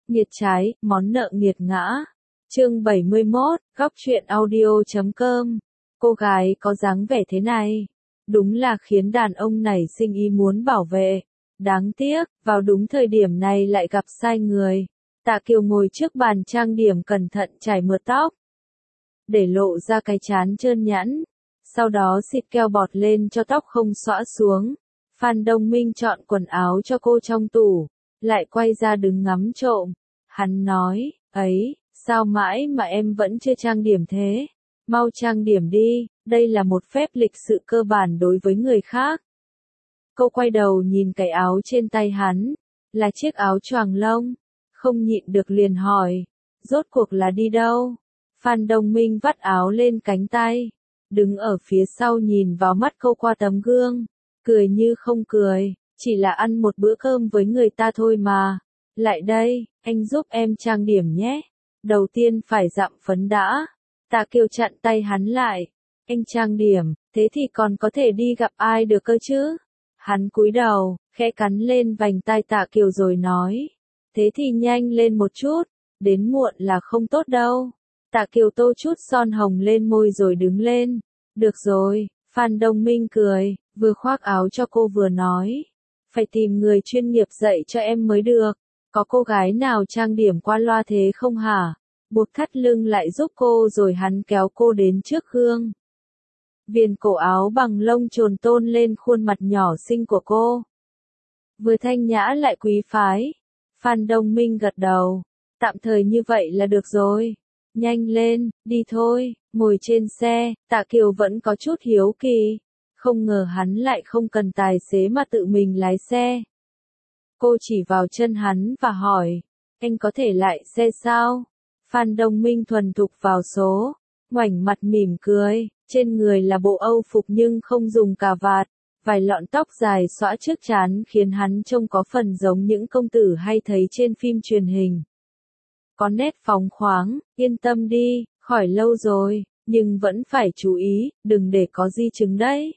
Nghiệt trái, món nợ nghiệt ngã. Chương 71, góc truyện audio.com. Cô gái có dáng vẻ thế này, đúng là khiến đàn ông nảy sinh ý muốn bảo vệ. Đáng tiếc, vào đúng thời điểm này lại gặp sai người. Tạ Kiều ngồi trước bàn trang điểm cẩn thận chải mượt tóc, để lộ ra cái trán trơn nhẵn. Sau đó xịt keo bọt lên cho tóc không xõa xuống. Phan Đông Minh chọn quần áo cho cô trong tủ, lại quay ra đứng ngắm trộm. Hắn nói, ấy, sao mãi mà em vẫn chưa trang điểm thế? Mau trang điểm đi, đây là một phép lịch sự cơ bản đối với người khác. Cô quay đầu nhìn cái áo trên tay hắn, là chiếc áo choàng lông, không nhịn được liền hỏi, rốt cuộc là đi đâu? Phan Đông Minh vắt áo lên cánh tay, đứng ở phía sau nhìn vào mắt cô qua tấm gương, cười như không cười, chỉ là ăn một bữa cơm với người ta thôi mà. Lại đây, anh giúp em trang điểm nhé. Đầu tiên phải dặm phấn đã. Tạ Kiều chặn tay hắn lại. Anh trang điểm, thế thì còn có thể đi gặp ai được cơ chứ? Hắn cúi đầu, khẽ cắn lên vành tai Tạ Kiều rồi nói. Thế thì nhanh lên một chút, đến muộn là không tốt đâu. Tạ Kiều tô chút son hồng lên môi rồi đứng lên. Được rồi, Phan Đông Minh cười, vừa khoác áo cho cô vừa nói. Phải tìm người chuyên nghiệp dạy cho em mới được. Có cô gái nào trang điểm qua loa thế không hả? Buộc thắt lưng lại giúp cô rồi hắn kéo cô đến trước gương. Viền cổ áo bằng lông chồn tôn lên khuôn mặt nhỏ xinh của cô. Vừa thanh nhã lại quý phái. Phan Đông Minh gật đầu. Tạm thời như vậy là được rồi. Nhanh lên, đi thôi. Ngồi trên xe, Tạ Kiều vẫn có chút hiếu kỳ. Không ngờ hắn lại không cần tài xế mà tự mình lái xe. Cô chỉ vào chân hắn và hỏi, anh có thể lại xe sao? Phan Đông Minh thuần thục vào số, ngoảnh mặt mỉm cười, trên người là bộ âu phục nhưng không dùng cà vạt, vài lọn tóc dài xõa trước trán khiến hắn trông có phần giống những công tử hay thấy trên phim truyền hình. Có nét phóng khoáng, yên tâm đi, khỏi lâu rồi, nhưng vẫn phải chú ý, đừng để có di chứng đấy.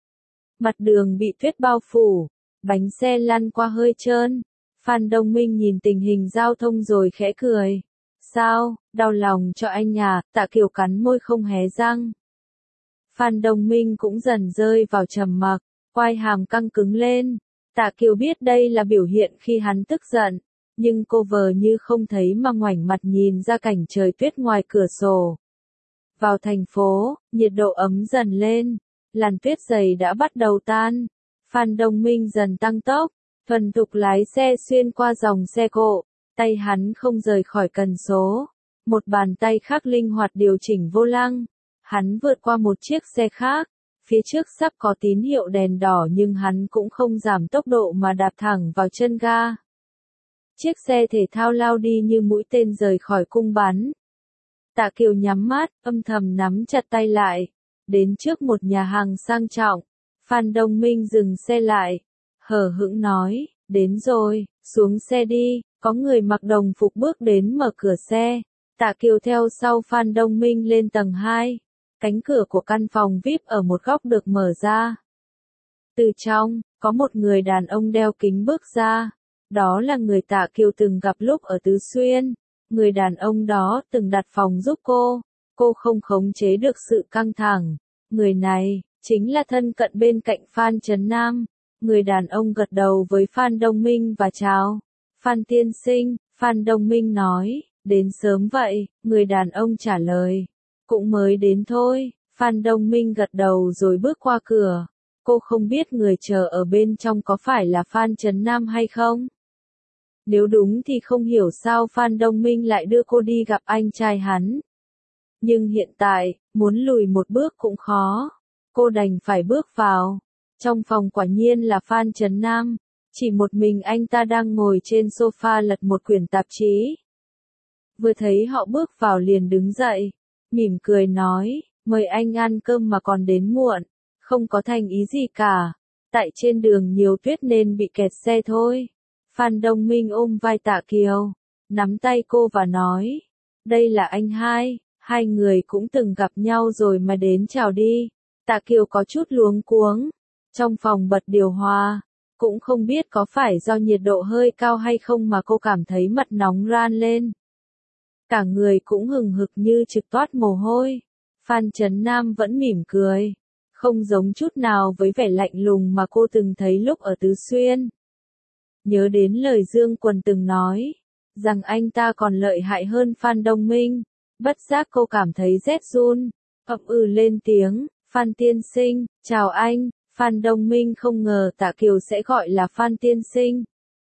Mặt đường bị tuyết bao phủ. Bánh xe lăn qua hơi trơn. Phan Đông Minh nhìn tình hình giao thông rồi khẽ cười. Sao, đau lòng cho anh à? Tạ Kiều cắn môi không hé răng. Phan Đông Minh cũng dần rơi vào trầm mặc, quai hàm căng cứng lên. Tạ Kiều biết đây là biểu hiện khi hắn tức giận, nhưng cô vờ như không thấy mà ngoảnh mặt nhìn ra cảnh trời tuyết ngoài cửa sổ. Vào thành phố, nhiệt độ ấm dần lên, làn tuyết dày đã bắt đầu tan. Phan Đông Minh dần tăng tốc, thuần thục lái xe xuyên qua dòng xe cộ, tay hắn không rời khỏi cần số. Một bàn tay khác linh hoạt điều chỉnh vô lăng. Hắn vượt qua một chiếc xe khác, phía trước sắp có tín hiệu đèn đỏ nhưng hắn cũng không giảm tốc độ mà đạp thẳng vào chân ga. Chiếc xe thể thao lao đi như mũi tên rời khỏi cung bắn. Tạ Kiều nhắm mắt, âm thầm nắm chặt tay lại, đến trước một nhà hàng sang trọng. Phan Đông Minh dừng xe lại, hờ hững nói, đến rồi, xuống xe đi, có người mặc đồng phục bước đến mở cửa xe. Tạ Kiều theo sau Phan Đông Minh lên tầng 2, cánh cửa của căn phòng VIP ở một góc được mở ra. Từ trong, có một người đàn ông đeo kính bước ra, đó là người Tạ Kiều từng gặp lúc ở Tứ Xuyên. Người đàn ông đó từng đặt phòng giúp cô không khống chế được sự căng thẳng. Người này chính là thân cận bên cạnh Phan Trấn Nam. Người đàn ông gật đầu với Phan Đông Minh và chào. Phan tiên sinh, Phan Đông Minh nói, đến sớm vậy, người đàn ông trả lời. Cũng mới đến thôi, Phan Đông Minh gật đầu rồi bước qua cửa. Cô không biết người chờ ở bên trong có phải là Phan Trấn Nam hay không. Nếu đúng thì không hiểu sao Phan Đông Minh lại đưa cô đi gặp anh trai hắn. Nhưng hiện tại, muốn lùi một bước cũng khó. Cô đành phải bước vào. Trong phòng quả nhiên là Phan Trấn Nam. Chỉ một mình anh ta đang ngồi trên sofa lật một quyển tạp chí. Vừa thấy họ bước vào liền đứng dậy. Mỉm cười nói, mời anh ăn cơm mà còn đến muộn. Không có thành ý gì cả. Tại trên đường nhiều tuyết nên bị kẹt xe thôi. Phan Đông Minh ôm vai Tạ Kiều, nắm tay cô và nói, đây là anh hai người cũng từng gặp nhau rồi mà đến chào đi. Tạ Kiều có chút luống cuống. Trong phòng bật điều hòa, Cũng không biết có phải do nhiệt độ hơi cao hay không mà cô cảm thấy mặt nóng ran lên. Cả người cũng hừng hực như trực toát mồ hôi. Phan Chấn Nam vẫn mỉm cười. Không giống chút nào với vẻ lạnh lùng mà cô từng thấy lúc ở Tứ Xuyên. Nhớ đến lời Dương Quần từng nói, rằng anh ta còn lợi hại hơn Phan Đông Minh. Bất giác cô cảm thấy rét run, ậm ừ lên tiếng, Phan tiên sinh, chào anh. Phan Đông Minh không ngờ Tạ Kiều sẽ gọi là Phan tiên sinh.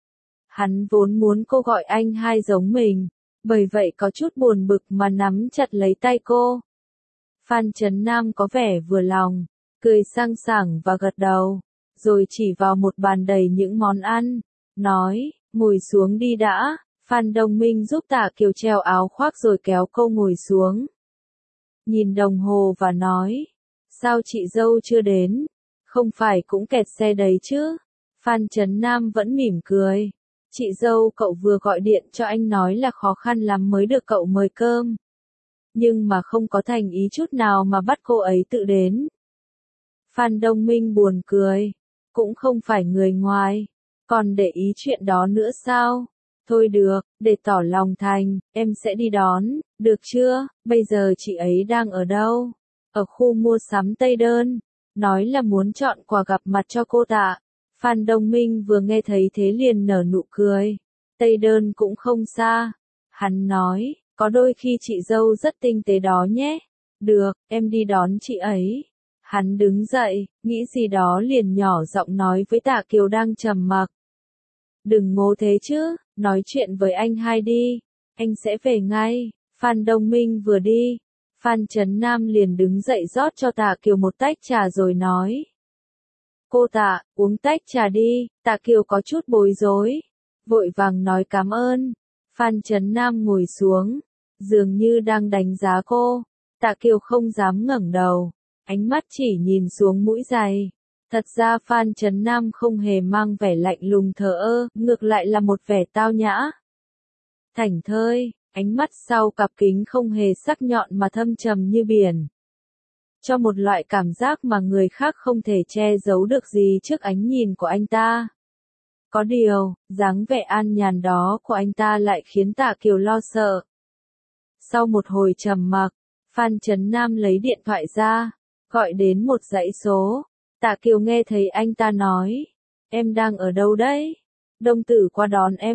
Hắn vốn muốn cô gọi anh hai giống mình, bởi vậy có chút buồn bực mà nắm chặt lấy tay cô. Phan Chấn Nam có vẻ vừa lòng, cười sang sảng và gật đầu, rồi chỉ vào một bàn đầy những món ăn, nói, ngồi xuống đi đã. Phan Đông Minh giúp Tạ Kiều treo áo khoác rồi kéo cô ngồi xuống. Nhìn đồng hồ và nói, sao chị dâu chưa đến? Không phải cũng kẹt xe đấy chứ? Phan Chấn Nam vẫn mỉm cười. Chị dâu cậu vừa gọi điện cho anh nói là khó khăn lắm mới được cậu mời cơm. Nhưng mà không có thành ý chút nào mà bắt cô ấy tự đến. Phan Đông Minh buồn cười. Cũng không phải người ngoài. Còn để ý chuyện đó nữa sao? Thôi được, để tỏ lòng thành, em sẽ đi đón, được chưa? Bây giờ chị ấy đang ở đâu? Ở khu mua sắm Tây Đơn. Nói là muốn chọn quà gặp mặt cho cô Tạ. Phan Đông Minh vừa nghe thấy thế liền nở nụ cười. Tây Đơn cũng không xa. Hắn nói, có đôi khi chị dâu rất tinh tế đó nhé. Được, em đi đón chị ấy. Hắn đứng dậy, nghĩ gì đó liền nhỏ giọng nói với Tạ Kiều đang trầm mặc. Đừng ngố thế chứ, nói chuyện với anh hai đi. Anh sẽ về ngay. Phan Đông Minh vừa đi. Phan Chấn Nam liền đứng dậy rót cho Tạ Kiều một tách trà rồi nói. Cô Tạ, uống tách trà đi. Tạ Kiều có chút bối rối. Vội vàng nói cảm ơn. Phan Chấn Nam ngồi xuống. Dường như đang đánh giá cô. Tạ Kiều không dám ngẩng đầu. Ánh mắt chỉ nhìn xuống mũi giày. Thật ra Phan Chấn Nam không hề mang vẻ lạnh lùng thờ ơ, ngược lại là một vẻ tao nhã. Thảnh thơi, ánh mắt sau cặp kính không hề sắc nhọn mà thâm trầm như biển. Cho một loại cảm giác mà người khác không thể che giấu được gì trước ánh nhìn của anh ta. Có điều, dáng vẻ an nhàn đó của anh ta lại khiến Tạ Kiều lo sợ. Sau một hồi trầm mặc, Phan Chấn Nam lấy điện thoại ra, gọi đến một dãy số. Tạ Kiều nghe thấy anh ta nói, em đang ở đâu đấy? Đông Tử qua đón em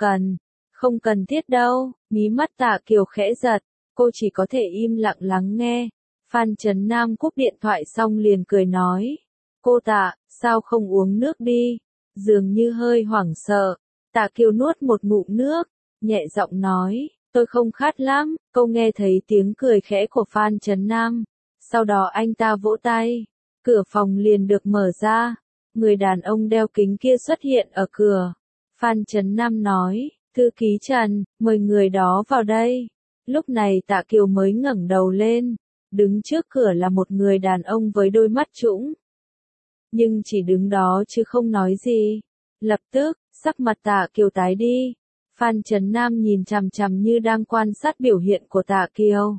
không cần thiết đâu. Mí mắt Tạ Kiều khẽ giật, cô chỉ có thể im lặng lắng nghe. Phan Chấn Nam cúp điện thoại xong liền cười nói, cô Tạ, sao không uống nước đi? Dường như hơi hoảng sợ. Tạ Kiều nuốt một ngụm nước, nhẹ giọng nói, tôi không khát lắm. Cô nghe thấy tiếng cười khẽ của Phan Chấn Nam. Sau đó anh ta vỗ tay. Cửa phòng liền được mở ra. Người đàn ông đeo kính kia xuất hiện ở cửa. Phan Chấn Nam nói, thư ký Trần, mời người đó vào đây. Lúc này Tạ Kiều mới ngẩng đầu lên. Đứng trước cửa là một người đàn ông với đôi mắt trũng. Nhưng chỉ đứng đó chứ không nói gì. Lập tức, sắc mặt Tạ Kiều tái đi. Phan Chấn Nam nhìn chằm chằm như đang quan sát biểu hiện của Tạ Kiều.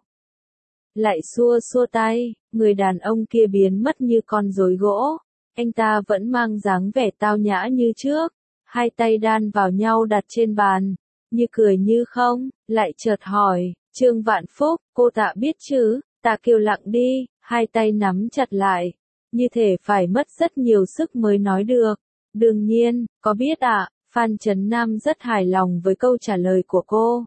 Lại xua xua tay, người đàn ông kia biến mất như con rối gỗ. Anh ta vẫn mang dáng vẻ tao nhã như trước, hai tay đan vào nhau đặt trên bàn, như cười như không, lại chợt hỏi, Trương Vạn Phúc, cô Tạ biết chứ? Tạ Kiều lặng đi, hai tay nắm chặt lại, như thể phải mất rất nhiều sức mới nói được. Đương nhiên, có biết ạ. Phan Chấn Nam rất hài lòng với câu trả lời của cô.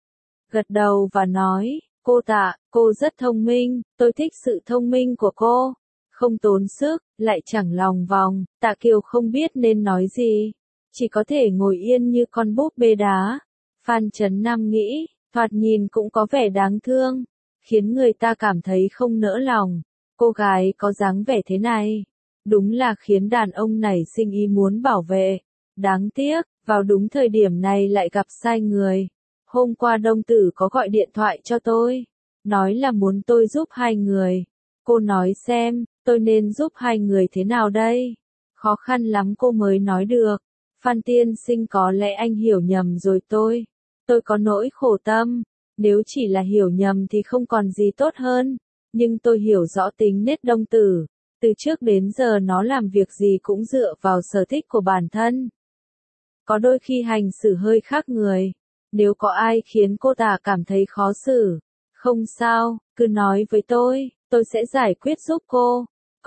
Gật đầu và nói, cô Tạ, cô rất thông minh, tôi thích sự thông minh của cô. Không tốn sức, lại chẳng lòng vòng. Tạ Kiều không biết nên nói gì, chỉ có thể ngồi yên như con búp bê đá. Phan Chấn Nam nghĩ, thoạt nhìn cũng có vẻ đáng thương, khiến người ta cảm thấy không nỡ lòng. Cô gái có dáng vẻ thế này, đúng là khiến đàn ông nảy sinh ý muốn bảo vệ. Đáng tiếc, vào đúng thời điểm này lại gặp sai người. Hôm qua Đông Tử có gọi điện thoại cho tôi, nói là muốn tôi giúp hai người. Cô nói xem, tôi nên giúp hai người thế nào đây? Khó khăn lắm cô mới nói được. Phan tiên sinh, có lẽ anh hiểu nhầm rồi tôi có nỗi khổ tâm. Nếu chỉ là hiểu nhầm thì không còn gì tốt hơn. Nhưng tôi hiểu rõ tính nết Đông Tử. Từ trước đến giờ nó làm việc gì cũng dựa vào sở thích của bản thân. Có đôi khi hành xử hơi khác người. Nếu có ai khiến cô ta cảm thấy khó xử, không sao, cứ nói với tôi sẽ giải quyết giúp cô.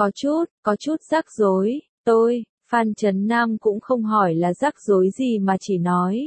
Có chút rắc rối, Phan Chấn Nam cũng không hỏi là rắc rối gì mà chỉ nói.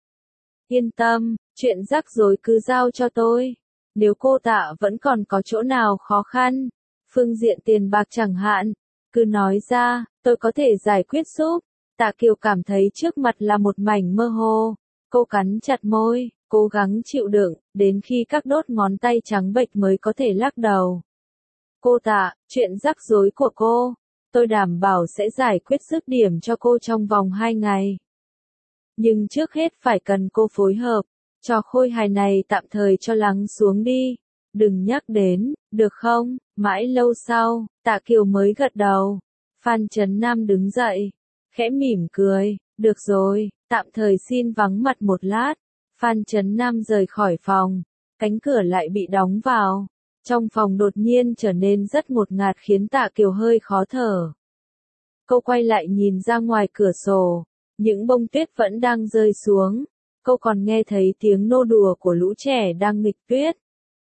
Yên tâm, chuyện rắc rối cứ giao cho tôi. Nếu cô Tạ vẫn còn có chỗ nào khó khăn, phương diện tiền bạc chẳng hạn, cứ nói ra, tôi có thể giải quyết giúp. Tạ Kiều cảm thấy trước mặt là một mảnh mơ hồ. Cô cắn chặt môi, cố gắng chịu đựng, đến khi các đốt ngón tay trắng bệch mới có thể lắc đầu. Cô Tạ, chuyện rắc rối của cô, tôi đảm bảo sẽ giải quyết dứt điểm cho cô trong vòng 2 ngày. Nhưng trước hết phải cần cô phối hợp, trò khôi hài này tạm thời cho lắng xuống đi. Đừng nhắc đến, được không? Mãi lâu sau, Tạ Kiều mới gật đầu. Phan Chấn Nam đứng dậy, khẽ mỉm cười, được rồi, tạm thời xin vắng mặt một lát. Phan Chấn Nam rời khỏi phòng, cánh cửa lại bị đóng vào. Trong phòng đột nhiên trở nên rất ngột ngạt khiến Tạ Kiều hơi khó thở. Cô quay lại nhìn ra ngoài cửa sổ, những bông tuyết vẫn đang rơi xuống. Cô còn nghe thấy tiếng nô đùa của lũ trẻ đang nghịch tuyết.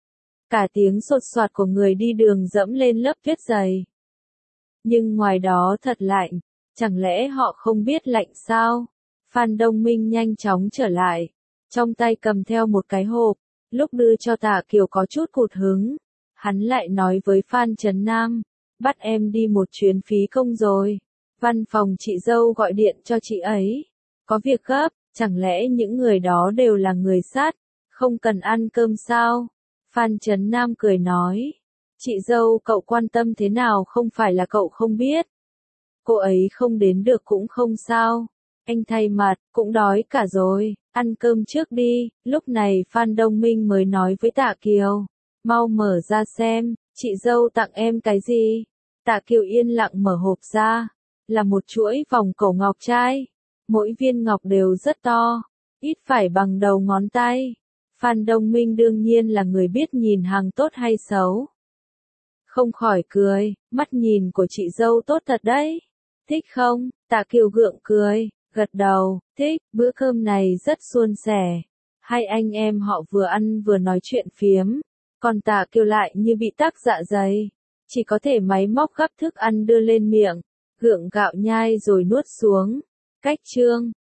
Cả tiếng sột soạt của người đi đường dẫm lên lớp tuyết dày. Nhưng ngoài đó thật lạnh, chẳng lẽ họ không biết lạnh sao? Phan Đông Minh nhanh chóng trở lại, trong tay cầm theo một cái hộp, lúc đưa cho Tạ Kiều có chút cụt hứng. Hắn lại nói với Phan Chấn Nam, bắt em đi một chuyến phí công rồi. Văn phòng chị dâu gọi điện cho chị ấy. Có việc gấp, chẳng lẽ những người đó đều là người sát, không cần ăn cơm sao? Phan Chấn Nam cười nói, chị dâu cậu quan tâm thế nào không phải là cậu không biết. Cô ấy không đến được cũng không sao. Anh thay mặt, cũng đói cả rồi, ăn cơm trước đi. Lúc này Phan Đông Minh mới nói với Tạ Kiều, mau mở ra xem, chị dâu tặng em cái gì? Tạ Kiều yên lặng mở hộp ra, là một chuỗi vòng cổ ngọc trai. Mỗi viên ngọc đều rất to, ít phải bằng đầu ngón tay. Phan Đông Minh đương nhiên là người biết nhìn hàng tốt hay xấu. Không khỏi cười, mắt nhìn của chị dâu tốt thật đấy. Thích không? Tạ Kiều gượng cười, gật đầu, thích, bữa cơm này rất suôn sẻ. Hai anh em họ vừa ăn vừa nói chuyện phiếm, còn Tạ Kiều lại như bị tắc dạ dày. Chỉ có thể máy móc gắp thức ăn đưa lên miệng, gượng gạo nhai rồi nuốt xuống. Cách chương